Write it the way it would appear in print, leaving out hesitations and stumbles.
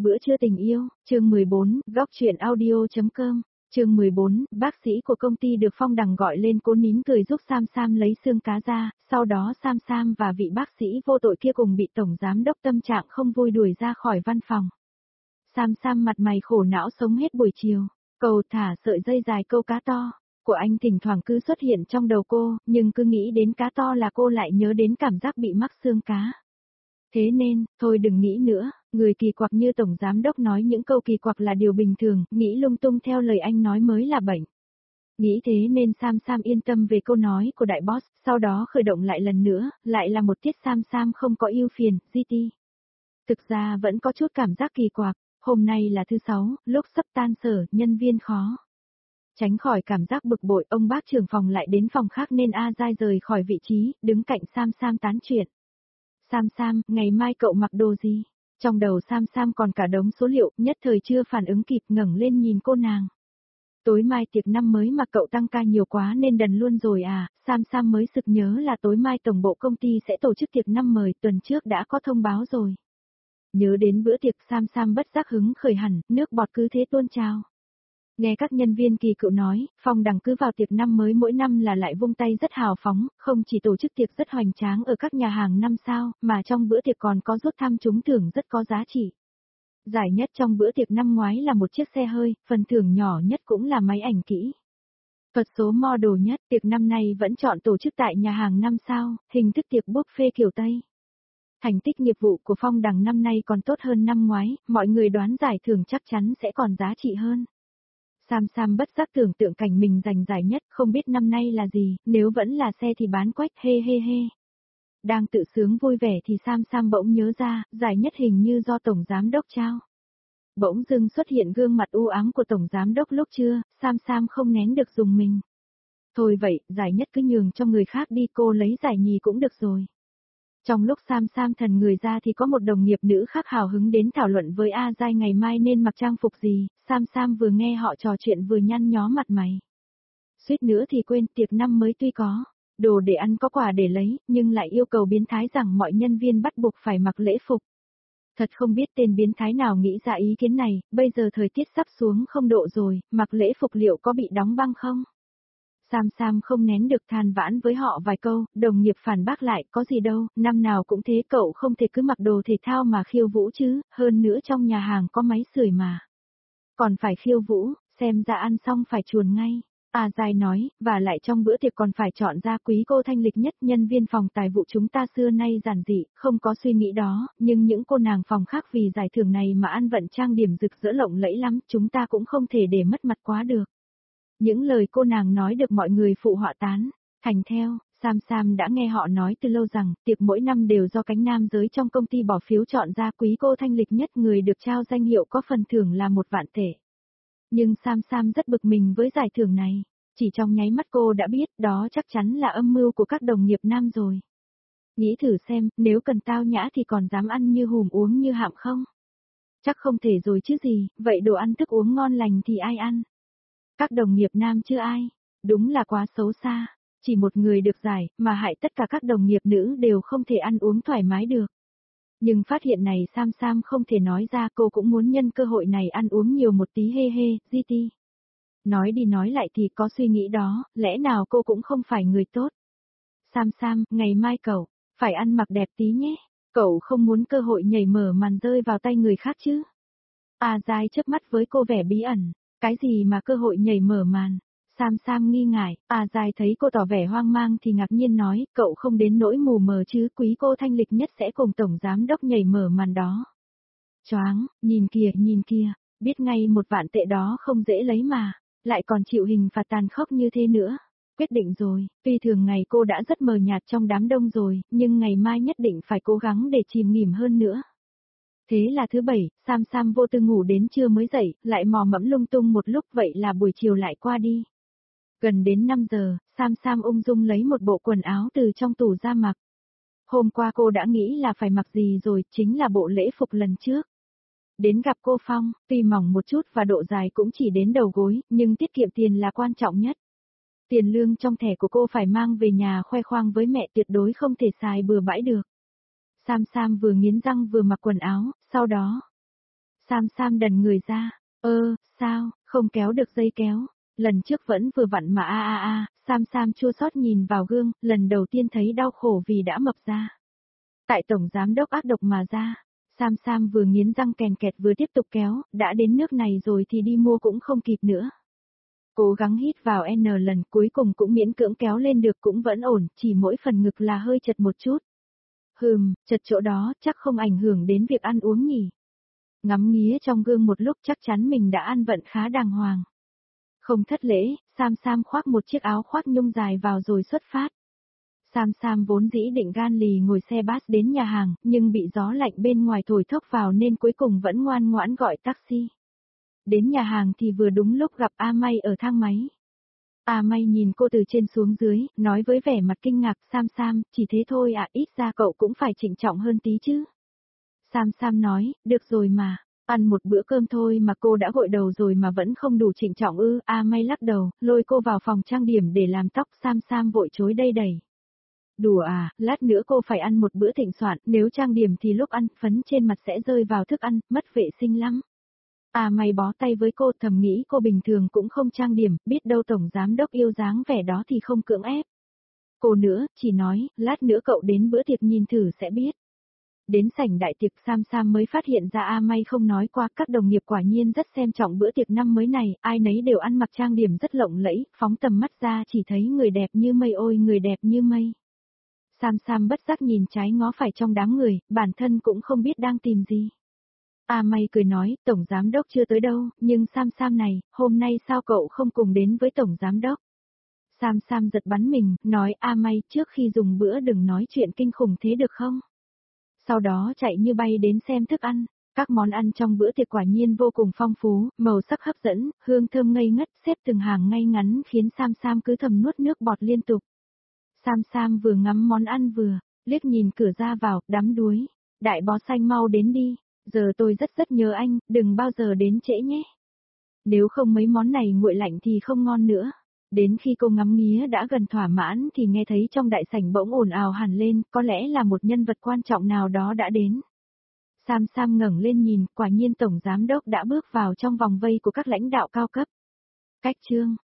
bữa trưa tình yêu, chương 14, góc chuyện audio.com, chương 14, bác sĩ của công ty được Phong Đằng gọi lên cố nín cười giúp Sam Sam lấy xương cá ra, sau đó Sam Sam và vị bác sĩ vô tội kia cùng bị tổng giám đốc tâm trạng không vui đuổi ra khỏi văn phòng. Sam Sam mặt mày khổ não sống hết buổi chiều, cầu thả sợi dây dài câu cá to của anh thỉnh thoảng cứ xuất hiện trong đầu cô, nhưng cứ nghĩ đến cá to là cô lại nhớ đến cảm giác bị mắc xương cá. Thế nên, thôi đừng nghĩ nữa, người kỳ quặc như tổng giám đốc nói những câu kỳ quặc là điều bình thường, nghĩ lung tung theo lời anh nói mới là bệnh. Nghĩ thế nên Sam Sam yên tâm về câu nói của đại boss, sau đó khởi động lại lần nữa, lại là một tiết Sam Sam không có ưu phiền, GT. Thực ra vẫn có chút cảm giác kỳ quặc, hôm nay là thứ 6, lúc sắp tan sở, nhân viên khó. Tránh khỏi cảm giác bực bội, ông bác trưởng phòng lại đến phòng khác nên A Giai rời khỏi vị trí, đứng cạnh Sam Sam tán chuyện. Sam Sam, ngày mai cậu mặc đồ gì? Trong đầu Sam Sam còn cả đống số liệu, nhất thời chưa phản ứng kịp ngẩng lên nhìn cô nàng. Tối mai tiệc năm mới mà cậu tăng ca nhiều quá nên đần luôn rồi à, Sam Sam mới sực nhớ là tối mai tổng bộ công ty sẽ tổ chức tiệc năm mời, tuần trước đã có thông báo rồi. Nhớ đến bữa tiệc Sam Sam bất giác hứng khởi hẳn, nước bọt cứ thế tuôn trào. Nghe các nhân viên kỳ cựu nói, Phong Đằng cứ vào tiệc năm mới mỗi năm là lại vung tay rất hào phóng, không chỉ tổ chức tiệc rất hoành tráng ở các nhà hàng 5 sao, mà trong bữa tiệc còn có rút thăm trúng thưởng rất có giá trị. Giải nhất trong bữa tiệc năm ngoái là một chiếc xe hơi, phần thưởng nhỏ nhất cũng là máy ảnh kỹ thuật số model nhất. Tiệc năm nay vẫn chọn tổ chức tại nhà hàng 5 sao, hình thức tiệc buffet kiểu Tây. Thành tích nghiệp vụ của Phong Đằng năm nay còn tốt hơn năm ngoái, mọi người đoán giải thưởng chắc chắn sẽ còn giá trị hơn. Sam Sam bất giác tưởng tượng cảnh mình giành giải nhất, không biết năm nay là gì, nếu vẫn là xe thì bán quách, hê hê hê. Đang tự sướng vui vẻ thì Sam Sam bỗng nhớ ra, giải nhất hình như do Tổng Giám Đốc trao. Bỗng dưng xuất hiện gương mặt u ám của Tổng Giám Đốc lúc trưa, Sam Sam không nén được dùng mình. Thôi vậy, giải nhất cứ nhường cho người khác đi, cô lấy giải nhì cũng được rồi. Trong lúc Sam Sam thần người ra thì có một đồng nghiệp nữ khác hào hứng đến thảo luận với A Giai ngày mai nên mặc trang phục gì, Sam Sam vừa nghe họ trò chuyện vừa nhăn nhó mặt mày. Suýt nữa thì quên, tiệc năm mới tuy có đồ để ăn có quà để lấy, nhưng lại yêu cầu biến thái rằng mọi nhân viên bắt buộc phải mặc lễ phục. Thật không biết tên biến thái nào nghĩ ra ý kiến này, bây giờ thời tiết sắp xuống 0 độ rồi, mặc lễ phục liệu có bị đóng băng không? Sam Sam không nén được than vãn với họ vài câu, đồng nghiệp phản bác lại, có gì đâu, năm nào cũng thế, cậu không thể cứ mặc đồ thể thao mà khiêu vũ chứ, hơn nữa trong nhà hàng có máy sưởi mà. Còn phải khiêu vũ, xem ra ăn xong phải chuồn ngay. A Giai nói, và lại trong bữa tiệc còn phải chọn ra quý cô thanh lịch nhất. Nhân viên phòng tài vụ chúng ta xưa nay giản dị, không có suy nghĩ đó, nhưng những cô nàng phòng khác vì giải thưởng này mà ăn vận trang điểm rực rỡ lộng lẫy lắm, chúng ta cũng không thể để mất mặt quá được. Những lời cô nàng nói được mọi người phụ họa tán thành theo. Sam Sam đã nghe họ nói từ lâu rằng, tiệc mỗi năm đều do cánh nam giới trong công ty bỏ phiếu chọn ra quý cô thanh lịch nhất, người được trao danh hiệu có phần thưởng là 1 vạn tệ. Nhưng Sam Sam rất bực mình với giải thưởng này, chỉ trong nháy mắt cô đã biết đó chắc chắn là âm mưu của các đồng nghiệp nam rồi. Nghĩ thử xem, nếu cần tao nhã thì còn dám ăn như hùm uống như hạm không? Chắc không thể rồi chứ gì, vậy đồ ăn thức uống ngon lành thì ai ăn? Các đồng nghiệp nam chứ ai? Đúng là quá xấu xa, chỉ một người được giải, mà hại tất cả các đồng nghiệp nữ đều không thể ăn uống thoải mái được. Nhưng phát hiện này Sam Sam không thể nói ra, cô cũng muốn nhân cơ hội này ăn uống nhiều một tí, hê hê, GT. Nói đi nói lại thì có suy nghĩ đó, lẽ nào cô cũng không phải người tốt. Sam Sam, ngày mai cậu phải ăn mặc đẹp tí nhé, cậu không muốn cơ hội nhảy mở màn rơi vào tay người khác chứ? A Giai chớp mắt với cô vẻ bí ẩn, cái gì mà cơ hội nhảy mở màn? Sam Sam nghi ngại, A Giai thấy cô tỏ vẻ hoang mang thì ngạc nhiên nói, cậu không đến nỗi mù mờ chứ, quý cô thanh lịch nhất sẽ cùng tổng giám đốc nhảy mở màn đó. Choáng, nhìn kìa, biết ngay 1 vạn tệ đó không dễ lấy mà, lại còn chịu hình phạt tàn khốc như thế nữa. Quyết định rồi, tuy thường ngày cô đã rất mờ nhạt trong đám đông rồi, nhưng ngày mai nhất định phải cố gắng để chìm nghỉm hơn nữa. Thế là thứ 7, Sam Sam vô tư ngủ đến trưa mới dậy, lại mò mẫm lung tung một lúc, vậy là buổi chiều lại qua đi. Gần đến 5 giờ, Sam Sam ung dung lấy một bộ quần áo từ trong tủ ra mặc. Hôm qua cô đã nghĩ là phải mặc gì rồi, chính là bộ lễ phục lần trước. Đến gặp cô Phong, tuy mỏng một chút và độ dài cũng chỉ đến đầu gối, nhưng tiết kiệm tiền là quan trọng nhất. Tiền lương trong thẻ của cô phải mang về nhà khoe khoang với mẹ, tuyệt đối không thể xài bừa bãi được. Sam Sam vừa nghiến răng vừa mặc quần áo, sau đó Sam Sam đần người ra, sao, không kéo được dây kéo, lần trước vẫn vừa vặn mà Sam Sam chua xót nhìn vào gương, lần đầu tiên thấy đau khổ vì đã mập ra. Tại tổng giám đốc ác độc mà ra, Sam Sam vừa nghiến răng kèn kẹt vừa tiếp tục kéo, đã đến nước này rồi thì đi mua cũng không kịp nữa. Cố gắng hít vào N lần cuối cùng cũng miễn cưỡng kéo lên được cũng vẫn ổn, chỉ mỗi phần ngực là hơi chật một chút. Chật chỗ đó chắc không ảnh hưởng đến việc ăn uống nhỉ. Ngắm nghía trong gương một lúc chắc chắn mình đã ăn vận khá đàng hoàng. Không thất lễ, Sam Sam khoác một chiếc áo khoác nhung dài vào rồi xuất phát. Sam Sam vốn dĩ định gan lì ngồi xe bus đến nhà hàng, nhưng bị gió lạnh bên ngoài thổi thốc vào nên cuối cùng vẫn ngoan ngoãn gọi taxi. Đến nhà hàng thì vừa đúng lúc gặp A May ở thang máy. A May nhìn cô từ trên xuống dưới, nói với vẻ mặt kinh ngạc, Sam Sam, chỉ thế thôi à, ít ra cậu cũng phải trịnh trọng hơn tí chứ. Sam Sam nói, được rồi mà, ăn một bữa cơm thôi mà cô đã gội đầu rồi mà vẫn không đủ trịnh trọng ư. A May lắc đầu, lôi cô vào phòng trang điểm để làm tóc. Sam Sam vội chối đây đẩy. Đùa à, lát nữa cô phải ăn một bữa thịnh soạn, nếu trang điểm thì lúc ăn, phấn trên mặt sẽ rơi vào thức ăn, mất vệ sinh lắm. A May bó tay với cô, thầm nghĩ cô bình thường cũng không trang điểm, biết đâu tổng giám đốc yêu dáng vẻ đó thì không cưỡng ép. Cô nữa, chỉ nói, lát nữa cậu đến bữa tiệc nhìn thử sẽ biết. Đến sảnh đại tiệc Sam Sam mới phát hiện ra A May không nói qua, các đồng nghiệp quả nhiên rất xem trọng bữa tiệc năm mới này, ai nấy đều ăn mặc trang điểm rất lộng lẫy, phóng tầm mắt ra chỉ thấy người đẹp như mây, ôi người đẹp như mây. Sam Sam bất giác nhìn trái ngó phải trong đám người, bản thân cũng không biết đang tìm gì. A May cười nói, tổng giám đốc chưa tới đâu, nhưng Sam Sam này, hôm nay sao cậu không cùng đến với tổng giám đốc? Sam Sam giật bắn mình, nói A May trước khi dùng bữa đừng nói chuyện kinh khủng thế được không? Sau đó chạy như bay đến xem thức ăn, các món ăn trong bữa tiệc quả nhiên vô cùng phong phú, màu sắc hấp dẫn, hương thơm ngây ngất, xếp từng hàng ngay ngắn khiến Sam Sam cứ thầm nuốt nước bọt liên tục. Sam Sam vừa ngắm món ăn vừa, liếc nhìn cửa ra vào, đắm đuối. Đại bó xanh mau đến đi, giờ tôi rất rất nhớ anh, đừng bao giờ đến trễ nhé. Nếu không mấy món này nguội lạnh thì không ngon nữa. Đến khi cô ngắm nghía đã gần thỏa mãn thì nghe thấy trong đại sảnh bỗng ồn ào hẳn lên, có lẽ là một nhân vật quan trọng nào đó đã đến. Sam Sam ngẩng lên nhìn, quả nhiên tổng giám đốc đã bước vào trong vòng vây của các lãnh đạo cao cấp. Cách chương